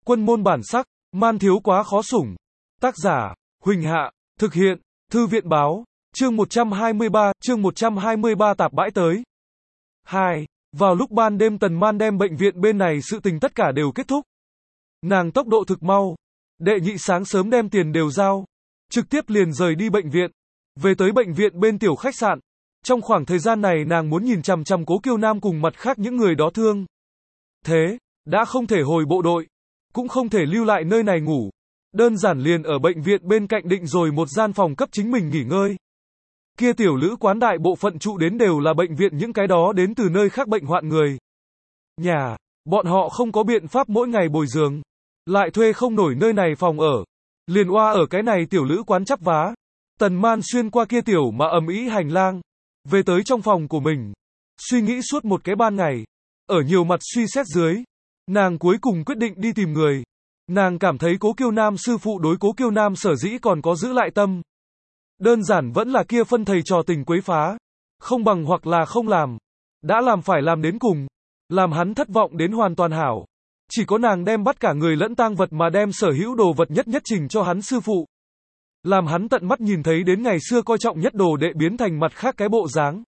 Quân môn bản sắc, man thiếu quá khó sủng. Tác giả, Huỳnh Hạ, thực hiện, Thư viện báo, chương 123 tạp bãi tới. 2. Vào lúc ban đêm Tần Man đem bệnh viện bên này sự tình tất cả đều kết thúc. Nàng tốc độ thực mau. Đệ nhị sáng sớm đem tiền đều giao. Trực tiếp liền rời đi bệnh viện. Về tới bệnh viện bên tiểu khách sạn. Trong khoảng thời gian này nàng muốn nhìn chằm chằm Cố Kiêu Nam cùng mặt khác những người đó thương. Thế, đã không thể hồi bộ đội. Cũng không thể lưu lại nơi này ngủ. Đơn giản liền ở bệnh viện bên cạnh định rồi một gian phòng cấp chính mình nghỉ ngơi. Kia tiểu lữ quán đại bộ phận trụ đến đều là bệnh viện những cái đó đến từ nơi khác bệnh hoạn người. Nhà, bọn họ không có biện pháp mỗi ngày bồi giường. Lại thuê không nổi nơi này phòng ở. Liền oa ở cái này tiểu lữ quán chắp vá. Tần Man xuyên qua kia tiểu mà ầm ĩ hành lang. Về tới trong phòng của mình. Suy nghĩ suốt một cái ban ngày. Ở nhiều mặt suy xét dưới. Nàng cuối cùng quyết định đi tìm người. Nàng cảm thấy Cố Kiêu Nam sư phụ đối Cố Kiêu Nam sở dĩ còn có giữ lại tâm. Đơn giản vẫn là kia phân thầy trò tình quấy phá. Không bằng hoặc là không làm. Đã làm phải làm đến cùng. Làm hắn thất vọng đến hoàn toàn hảo. Chỉ có nàng đem bắt cả người lẫn tang vật mà đem sở hữu đồ vật nhất nhất trình cho hắn sư phụ. Làm hắn tận mắt nhìn thấy đến ngày xưa coi trọng nhất đồ đệ biến thành mặt khác cái bộ dáng.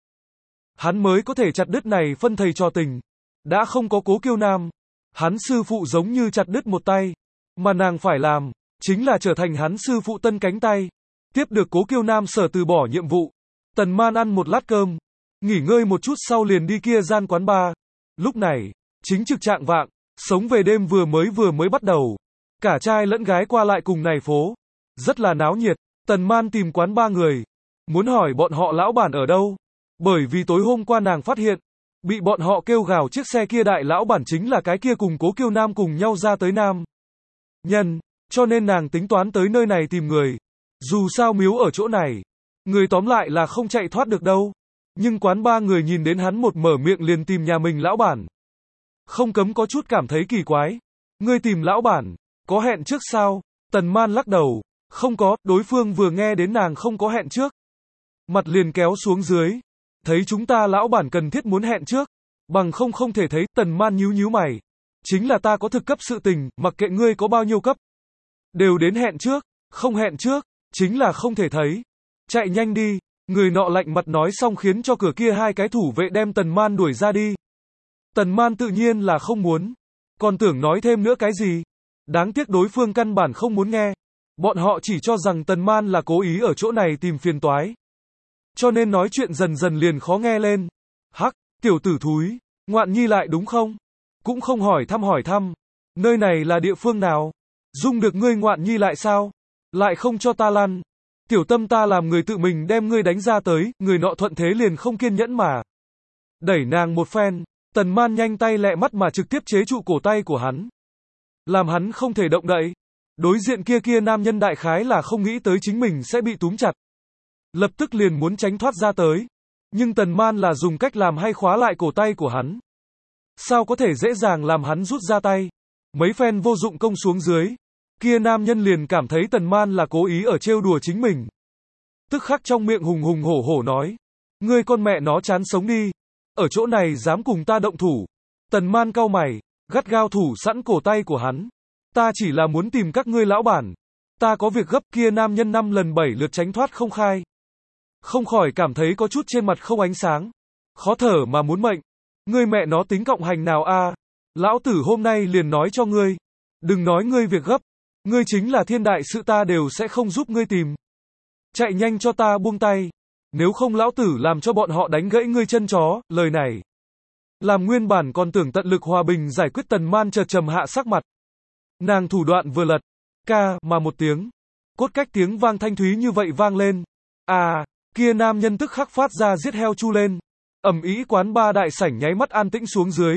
Hắn mới có thể chặt đứt này phân thầy trò tình. Đã không có Cố Kiêu Nam. Hắn sư phụ giống như chặt đứt một tay. Mà nàng phải làm, chính là trở thành hắn sư phụ tân cánh tay. Tiếp được Cố Kiêu Nam sở từ bỏ nhiệm vụ. Tần Man ăn một lát cơm. Nghỉ ngơi một chút sau liền đi kia gian quán bar. Lúc này, chính trực trạng vạng, sống về đêm vừa mới bắt đầu. Cả trai lẫn gái qua lại cùng này phố. Rất là náo nhiệt. Tần Man tìm quán bar người. Muốn hỏi bọn họ lão bản ở đâu. Bởi vì tối hôm qua nàng phát hiện. Bị bọn họ kêu gào chiếc xe kia đại lão bản chính là cái kia cùng Cố Kiêu Nam cùng nhau ra tới Nam Nhân, cho nên nàng tính toán tới nơi này tìm người. Dù sao miếu ở chỗ này, người tóm lại là không chạy thoát được đâu. Nhưng quán ba người nhìn đến hắn một mở miệng liền tìm nhà mình lão bản. Không cấm có chút cảm thấy kỳ quái. Ngươi tìm lão bản, có hẹn trước sao? Tần Man lắc đầu, không có, đối phương vừa nghe đến nàng không có hẹn trước. Mặt liền kéo xuống dưới. Thấy chúng ta lão bản cần thiết muốn hẹn trước. Bằng không thể thấy, Tần Man nhíu mày. Chính là ta có thực cấp sự tình, mặc kệ ngươi có bao nhiêu cấp. Đều đến hẹn trước, không hẹn trước, chính là không thể thấy. Chạy nhanh đi, người nọ lạnh mặt nói xong khiến cho cửa kia hai cái thủ vệ đem Tần Man đuổi ra đi. Tần Man tự nhiên là không muốn. Còn tưởng nói thêm nữa cái gì. Đáng tiếc đối phương căn bản không muốn nghe. Bọn họ chỉ cho rằng Tần Man là cố ý ở chỗ này tìm phiền toái. Cho nên nói chuyện dần dần liền khó nghe lên. Hắc, tiểu tử thúi, ngoạn nhi lại đúng không? Cũng không hỏi thăm. Nơi này là địa phương nào? Dung được ngươi ngoạn nhi lại sao? Lại không cho ta lăn. Tiểu tâm ta làm người tự mình đem ngươi đánh ra tới, người nọ thuận thế liền không kiên nhẫn mà. Đẩy nàng một phen, Tần Man nhanh tay lẹ mắt mà trực tiếp chế trụ cổ tay của hắn. Làm hắn không thể động đậy. Đối diện kia nam nhân đại khái là không nghĩ tới chính mình sẽ bị túm chặt. Lập tức liền muốn tránh thoát ra tới. Nhưng Tần Man là dùng cách làm hay khóa lại cổ tay của hắn. Sao có thể dễ dàng làm hắn rút ra tay. Mấy phen vô dụng công xuống dưới. Kia nam nhân liền cảm thấy Tần Man là cố ý ở trêu đùa chính mình. Tức khắc trong miệng hùng hổ nói. Ngươi con mẹ nó chán sống đi. Ở chỗ này dám cùng ta động thủ. Tần Man cau mày, gắt gao thủ sẵn cổ tay của hắn. Ta chỉ là muốn tìm các ngươi lão bản. Ta có việc gấp. Kia nam nhân 5 lần 7 lượt tránh thoát không khai. Không khỏi cảm thấy có chút trên mặt không ánh sáng. Khó thở mà muốn mệnh. Ngươi mẹ nó tính cộng hành nào a? Lão tử hôm nay liền nói cho ngươi. Đừng nói ngươi việc gấp. Ngươi chính là thiên đại sự ta đều sẽ không giúp ngươi tìm. Chạy nhanh cho ta buông tay. Nếu không lão tử làm cho bọn họ đánh gãy ngươi chân chó. Lời này. Làm nguyên bản còn tưởng tận lực hòa bình giải quyết Tần Man chợt trầm hạ sắc mặt. Nàng thủ đoạn vừa lật. Ca mà một tiếng. Cốt cách tiếng vang thanh thúy như vậy vang lên. À, kia nam nhân tức khắc phát ra giết heo chu lên. Ầm ĩ quán ba đại sảnh nháy mắt an tĩnh xuống dưới.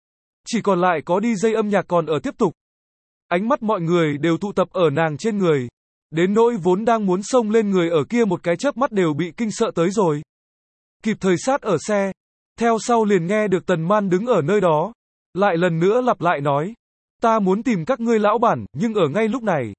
Chỉ còn lại có DJ âm nhạc còn ở tiếp tục. Ánh mắt mọi người đều tụ tập ở nàng trên người. Đến nỗi vốn đang muốn xông lên người ở kia một cái chớp mắt đều bị kinh sợ tới rồi. Kịp thời sát ở xe. Theo sau liền nghe được Tần Man đứng ở nơi đó. Lại lần nữa lặp lại nói. Ta muốn tìm các ngươi lão bản, nhưng ở ngay lúc này.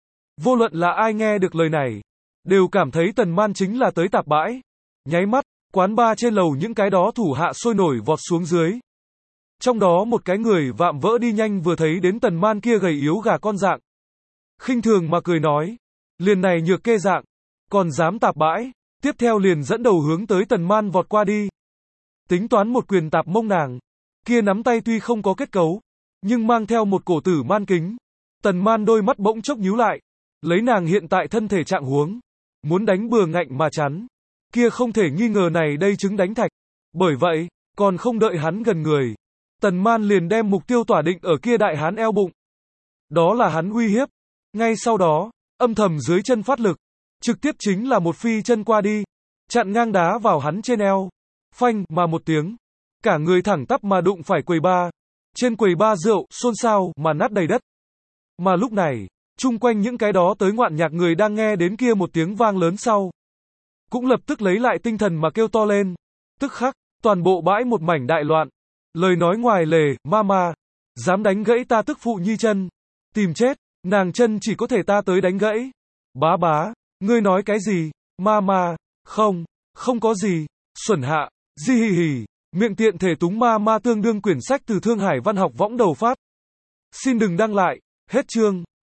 Vô luận là ai nghe được lời này. Đều cảm thấy Tần Man chính là tới tạp bãi. Nháy mắt, quán bar trên lầu những cái đó thủ hạ sôi nổi vọt xuống dưới. Trong đó một cái người vạm vỡ đi nhanh vừa thấy đến Tần Man kia gầy yếu gà con dạng. Khinh thường mà cười nói. Liền này nhược kê dạng. Còn dám tạp bãi. Tiếp theo liền dẫn đầu hướng tới Tần Man vọt qua đi. Tính toán một quyền tạp mông nàng. Kia nắm tay tuy không có kết cấu, nhưng mang theo một cổ tử man kính. Tần Man đôi mắt bỗng chốc nhíu lại. Lấy nàng hiện tại thân thể trạng huống. Muốn đánh bừa ngạnh mà chắn. Kia không thể nghi ngờ này đây chứng đánh thạch. Bởi vậy, còn không đợi hắn gần người. Tần Man liền đem mục tiêu tỏa định ở kia đại hán eo bụng. Đó là hắn uy hiếp. Ngay sau đó, âm thầm dưới chân phát lực. Trực tiếp chính là một phi chân qua đi. Chặn ngang đá vào hắn trên eo. Phanh mà một tiếng. Cả người thẳng tắp mà đụng phải quầy bar. Trên quầy bar rượu, xôn xao mà nát đầy đất. Mà lúc này, chung quanh những cái đó tới ngoạn nhạc người đang nghe đến kia một tiếng vang lớn sau. Cũng lập tức lấy lại tinh thần mà kêu to lên. Tức khắc, toàn bộ bãi một mảnh đại loạn. Lời nói ngoài lề, mama, dám đánh gãy ta tức phụ nhi chân. Tìm chết, nàng chân chỉ có thể ta tới đánh gãy. Bá bá, ngươi nói cái gì, mama, không có gì, xuẩn hạ, di hì hì, miệng tiện thể túng ma tương đương quyển sách từ Thương Hải Văn học võng đầu phát. Xin đừng đăng lại, hết chương.